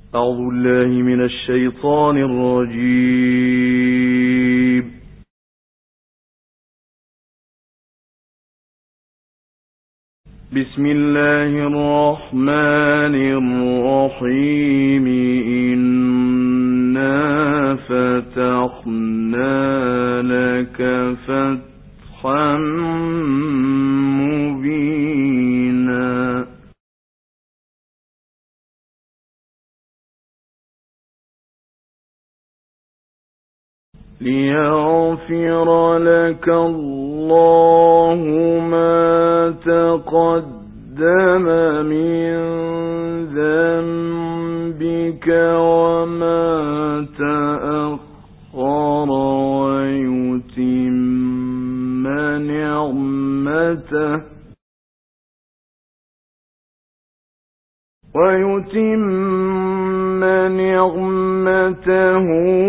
أعوذ بالله من الشيطان الرجيم. بسم الله الرحمن الرحيم. إنا فتحنا لك فتحا مبينا. ليغفر لك الله ما تقدم من ذنبك وما تأخر ويتم نعمته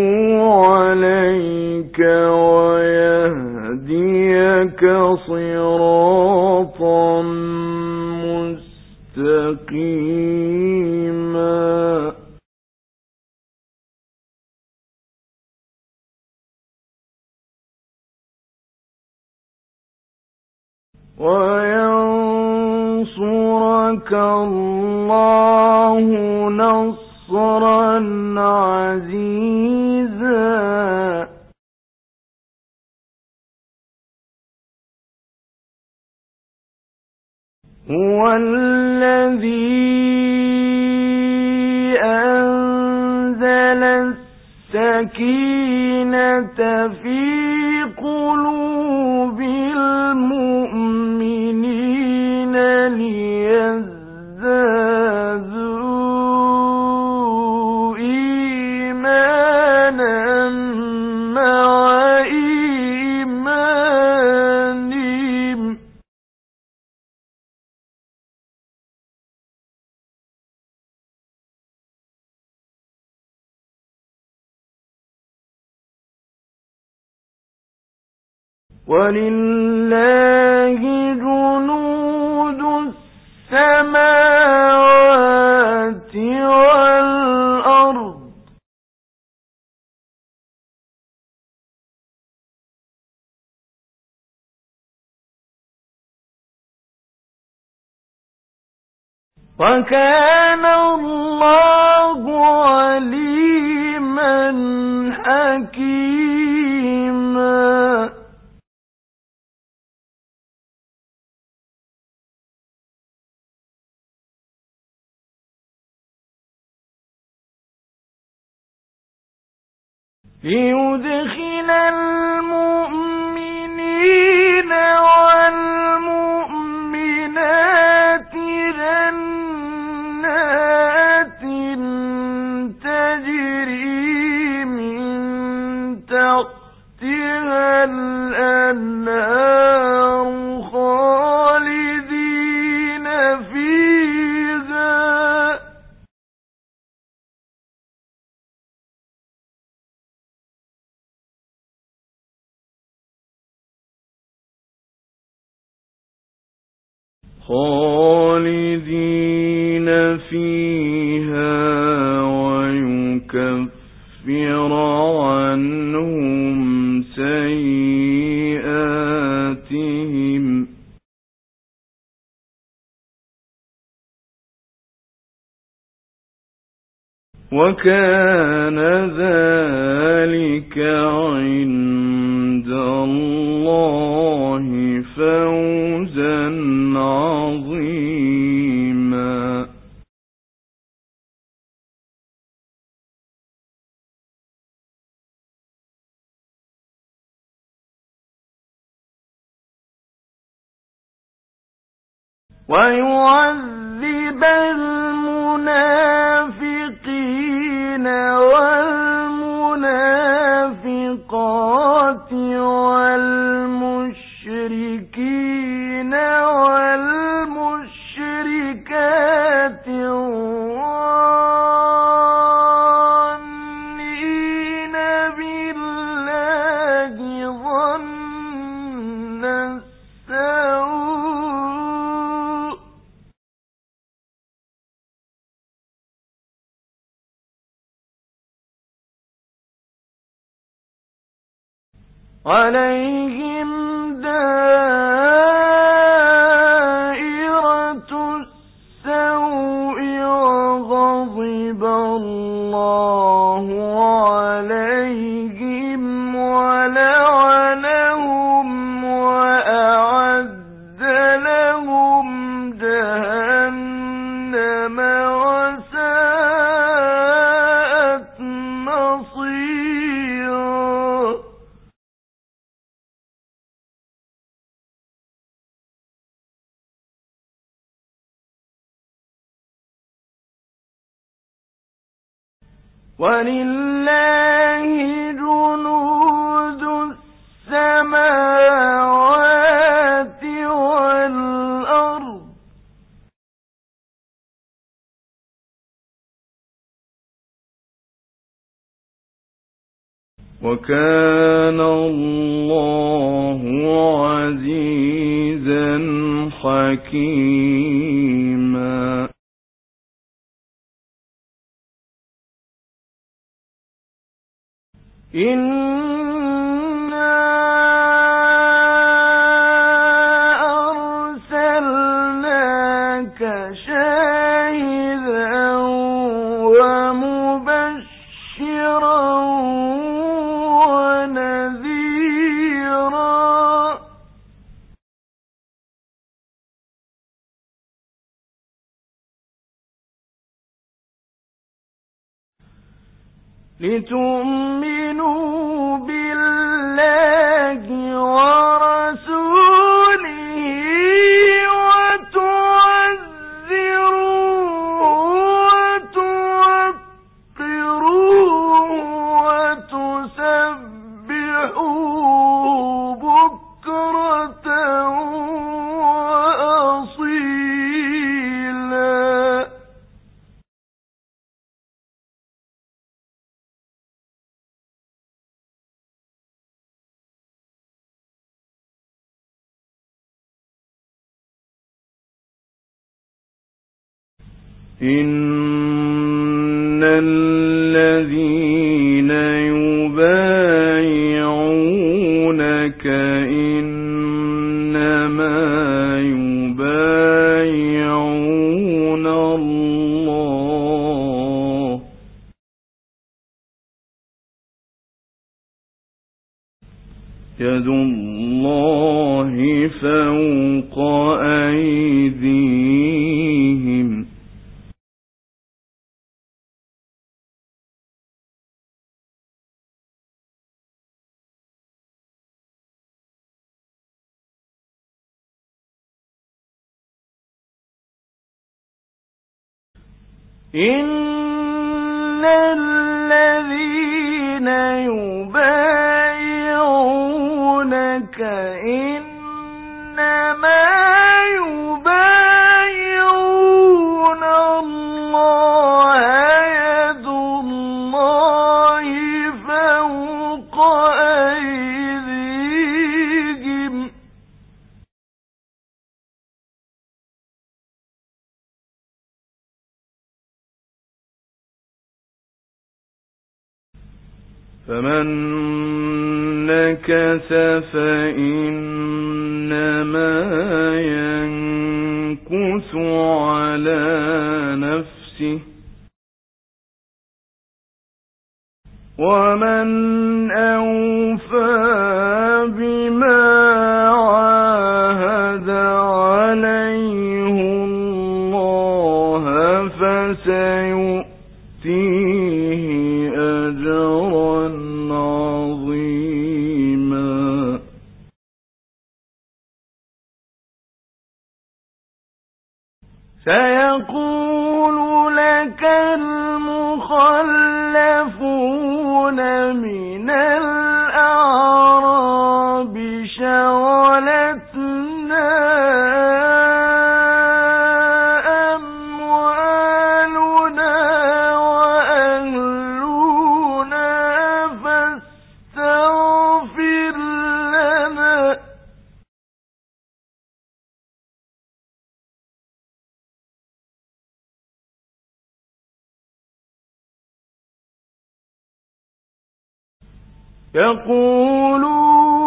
عليك ويهديك صراطا مستقيما. وينصرك الله نصرا عزيزا. هو الذي أنزل السكينة في قلوب المؤمنين ليزدادوا إيمانا مع إيمانهم. ولله جنود السماوات والأرض. وكان الله عليما حكيما. ليدخل المؤمنين والمؤمنات جنات تجري من تحتها الأنهار خالدين فيها. خالدين فيها ويكفر عنهم سيئاتهم. وكان ذلك عند الله فوزا عظيما. ويعذب المنافقين والمنافقات والمشركين والمشركات الظانين بالله ظن السوء عليهم دائرة السوء وغضب الله عليهم ولعنهم وأعد لهم جهنم وساءت مصيرا. ولله جنود السماوات والأرض وكان الله عزيزا حكيما. إنا أرسلناك شاهدا ومبشرا ونذيرا لتؤمنوا بالله ورسوله وتعزروه وتوقروه وتسبحوه بكرة وأصيلا. إن الذين يبايعونك إنما يبايعون الله يد الله فوق أيديهم إن الذين يبايعونك إنما يبايعون الله يد الله فوق أيديهم فمن نكث فإنما ينكث على نفسه ومن أوفى بما عاهد عليه الله فسيؤتيه أجرا عظيما. سيقول لك المخلفون من الأعراب شغلتنا أموالنا وأهلنا فاستغفر لنا يقولون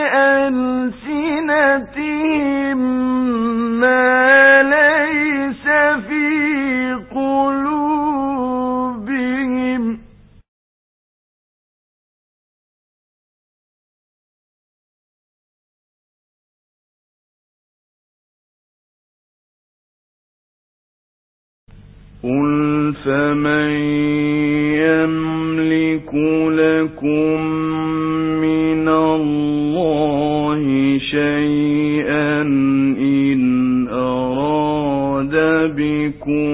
بألسنتهم ما ليس في قلوبهم قل فمن يملك لكم من الله شيئا إن أراد بكم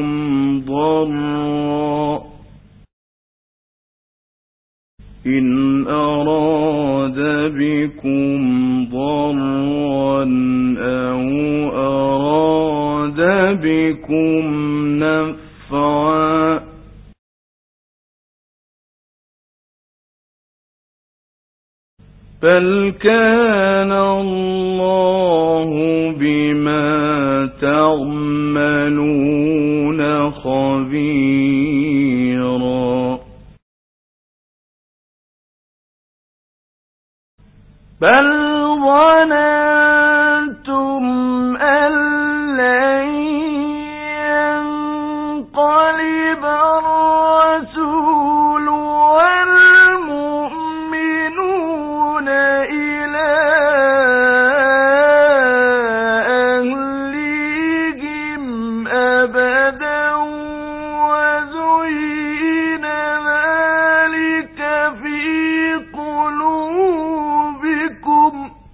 ضرا أو أراد بكم نفعا بل كان الله بما تعملون خبيرا بل ظننتم أن لن ينقلب الرسول والمؤمنون إلى أهليهم أبدا وزين ذلك في قلوبكم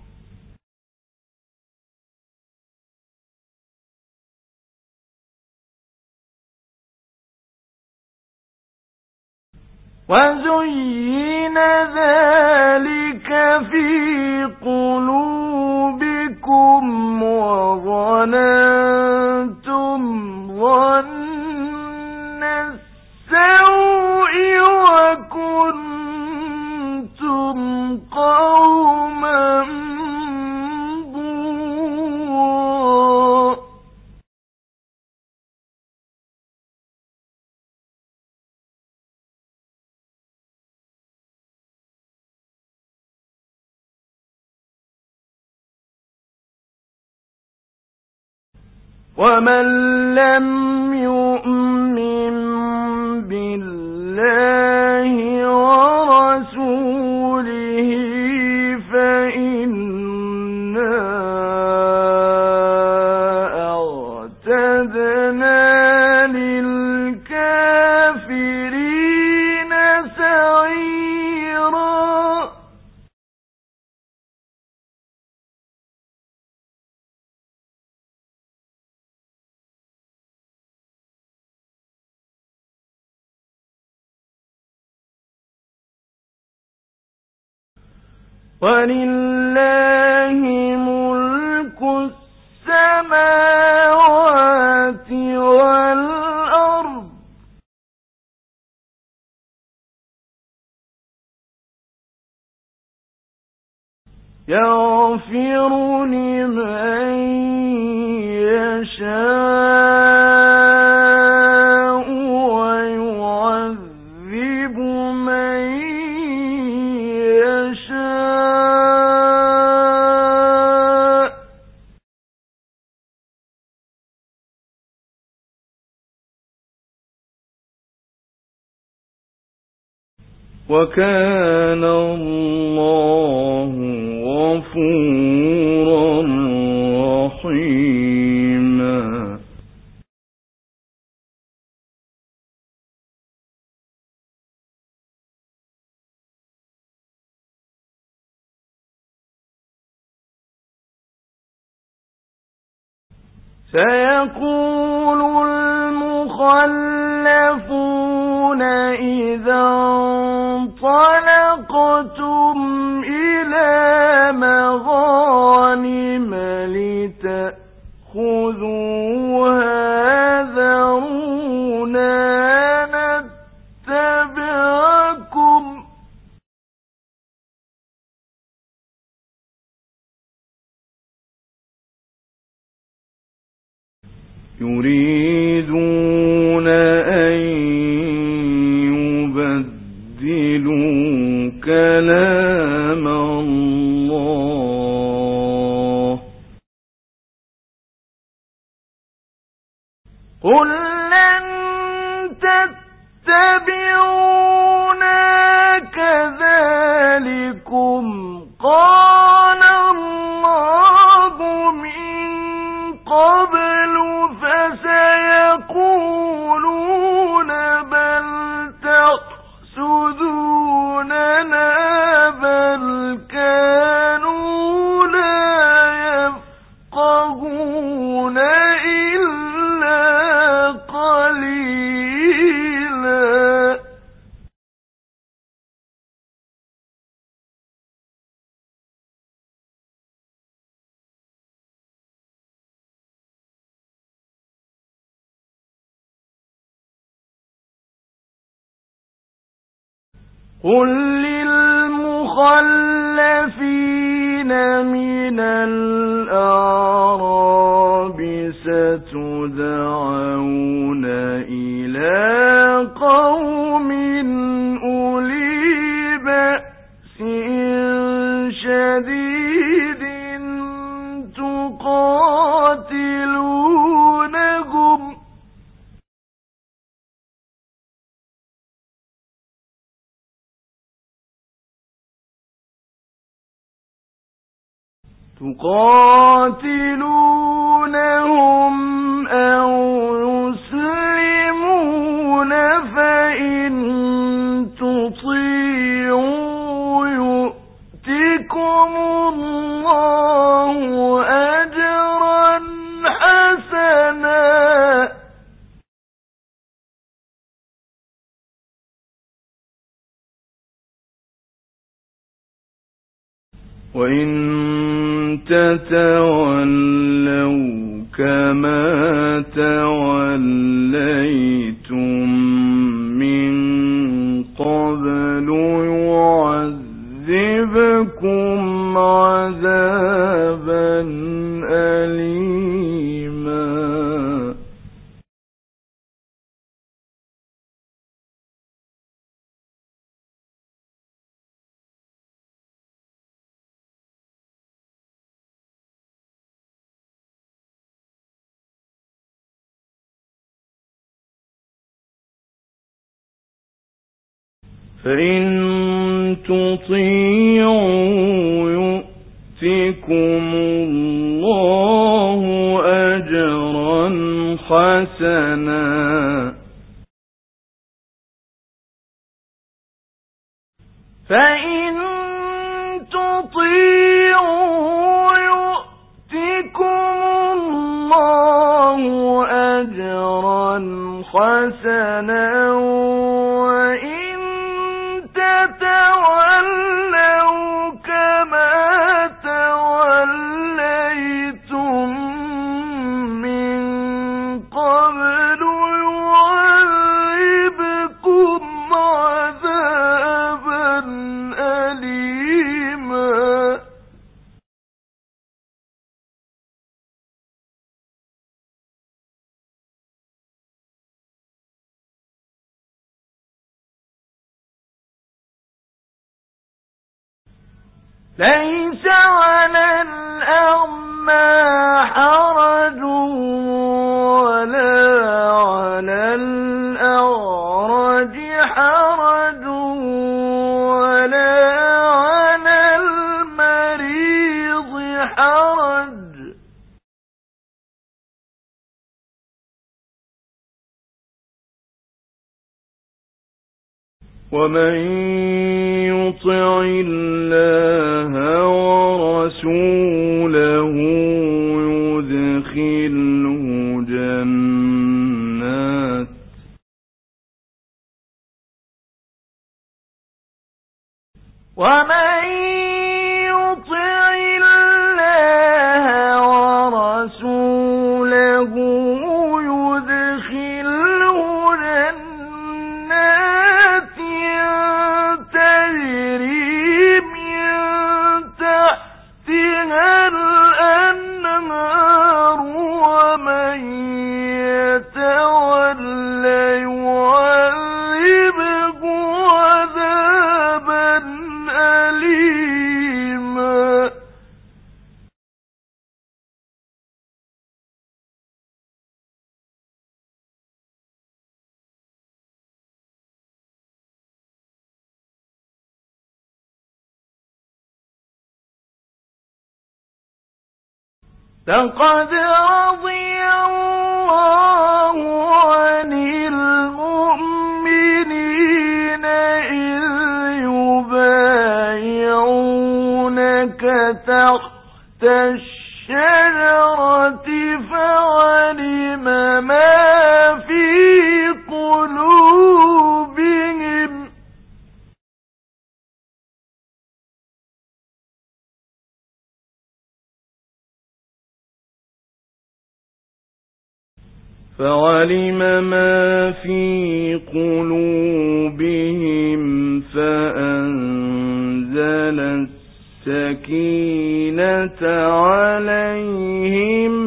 وظننتم ظن السوء وكنتم قوما بورا ومن لم يؤمن بالله ورسوله فإنا أعتدنا للكافرين سعيرا ولله ملك السماوات والأرض يغفر لمن يشاء ويعذب من يشاء وكان الله غفورا رحيما سيقول المخلفون إذا انطلقتم إلى مغانم لتأخذوها ذرونا نتبعكم يريدون أن يبدلوا كلام الله ربكم قال الله من قبل فسيقولون بل تحسدوننا بل كانوا لا يفقهون إلا قليلا. قل للمخلفين من الأعراب ستدعون إلى قوم أولي بأس شديد تقاتلونهم أو يسلمون فإن تطيعوا يؤتكم الله أجرا حسنا. وإن تتولوا كما توليتم من قبل يعذبكم عذابا أليما. فإن تطيعوا يؤتكم الله أجرا حسنا. فإن تطيعوا يؤتكم الله أجرا حسنا. وإن تتولوا كما توليتم من قبل يعذبكم عذابا أليما. ليس على الأعمى حرج ولا على الأعرج حرج ولا على المريض حرج ومن يطع الله ورسوله يدخله جنات ومن يطع الله ورسوله يدخله جنات تجري من تحتها الأنهار ومن يتولى يعذبه عذابا أليما. لقد رضي الله عن المؤمنين إذ يبايعونك تحت الشجرة فعلم ما في قلوبهم فأنزل السكينة عليهم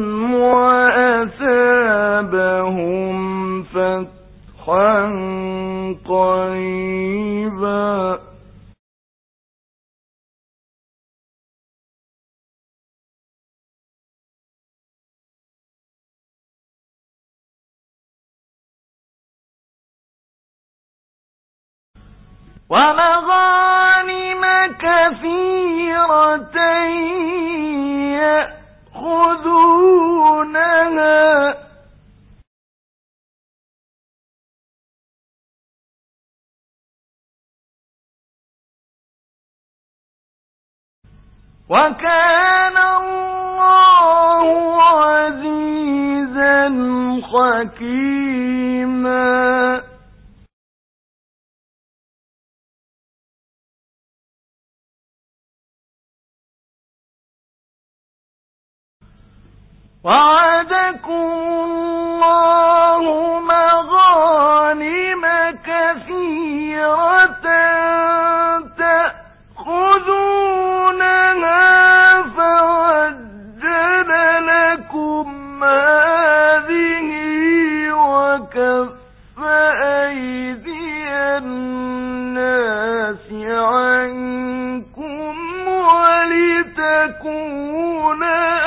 وأثابهم فتحا قريبا ومغانم كثيرة يأخذونها وكان الله عزيزا حكيما وعدكم الله مغانم كثيرة تأخذونها فعجل لكم هذه وكف أيدي الناس عنكم ولتكون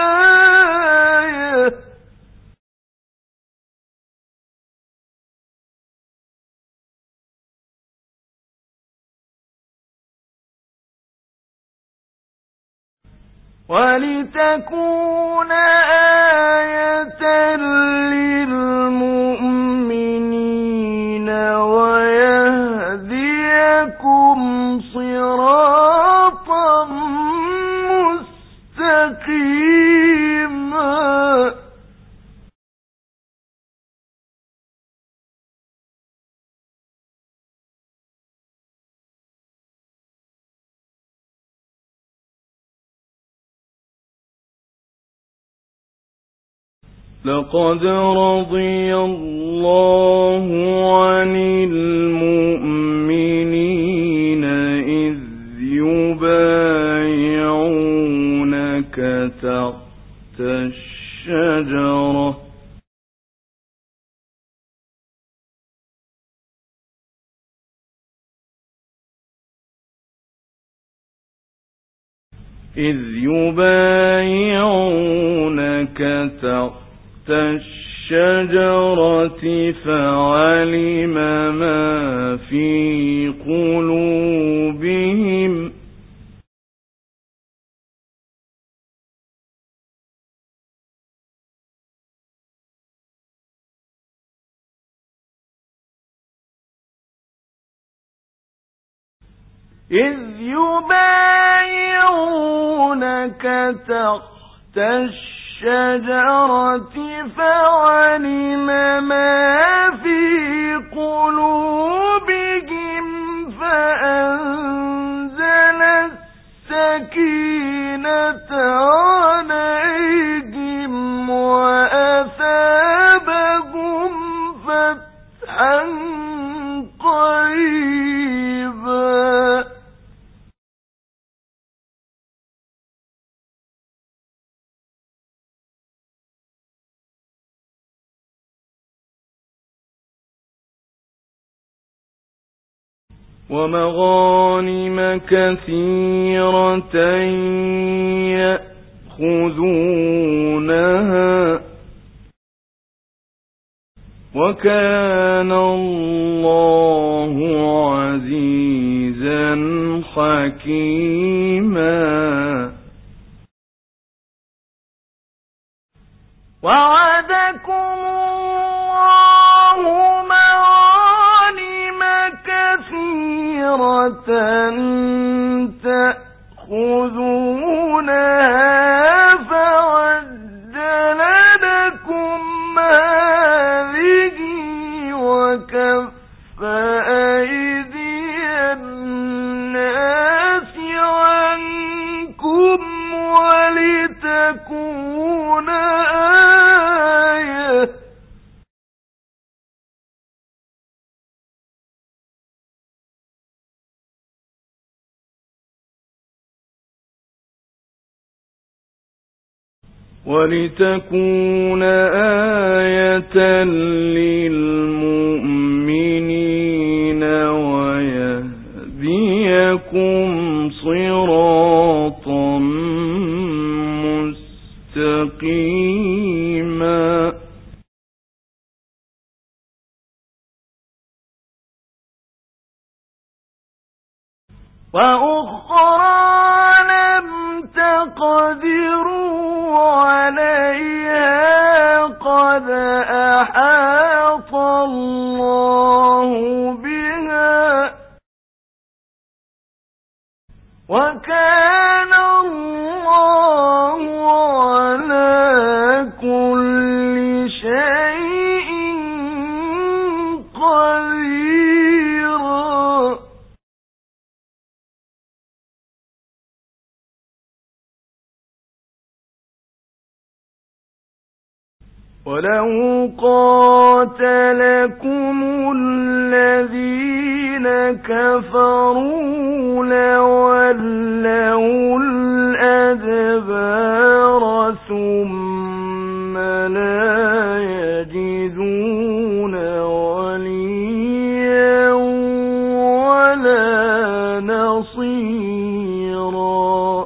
آية للمؤمنين ويهديكم صراطا مستقيما لقد رضي الله عن المؤمنين إذ يبايعونك تحت الشجرة فعلم ما في قلوبهم إذ يبايعونك تحت الشجرة فعلم ما في قلوبهم فأنزل السكينة عليهم وأثابهم فتحا قريبا ومغانم كثيرة يأخذونها وكان الله عزيزا حكيما وعدكم الله مغانم كثيرة تأخذونها فعجل لكم هذه وكف أيدي الناس عنكم ولتكون آية للمؤمنين ويهديكم صراطا مستقيما وأخرى لم تقدروا عليها قد أحاط الله بها وكان الله على كل شيء قديرا ولو قاتلكم الذين كفروا لولوا الأدبار ثم لا يجدون وليا ولا نصيرا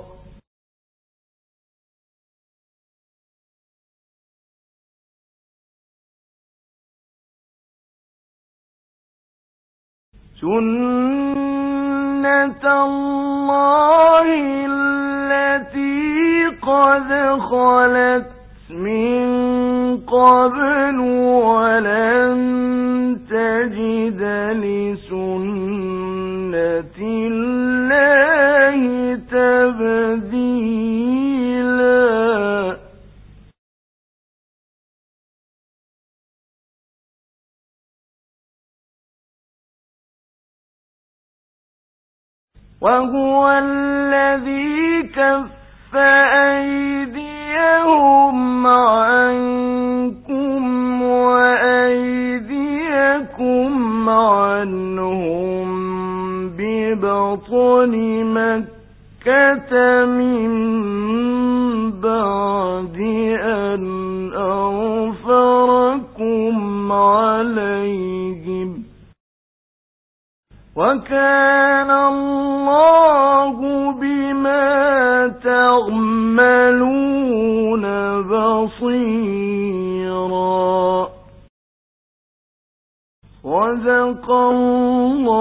سنة الله التي قد خلت من قبل ولن تجد لسنة الله تبديلا وهو الذي كف أيديهم عنكم وأيديكم عنهم ببطن مكة من بعد أن أظفركم عليهم وكان الله بما تعملون بصيرا صدق الله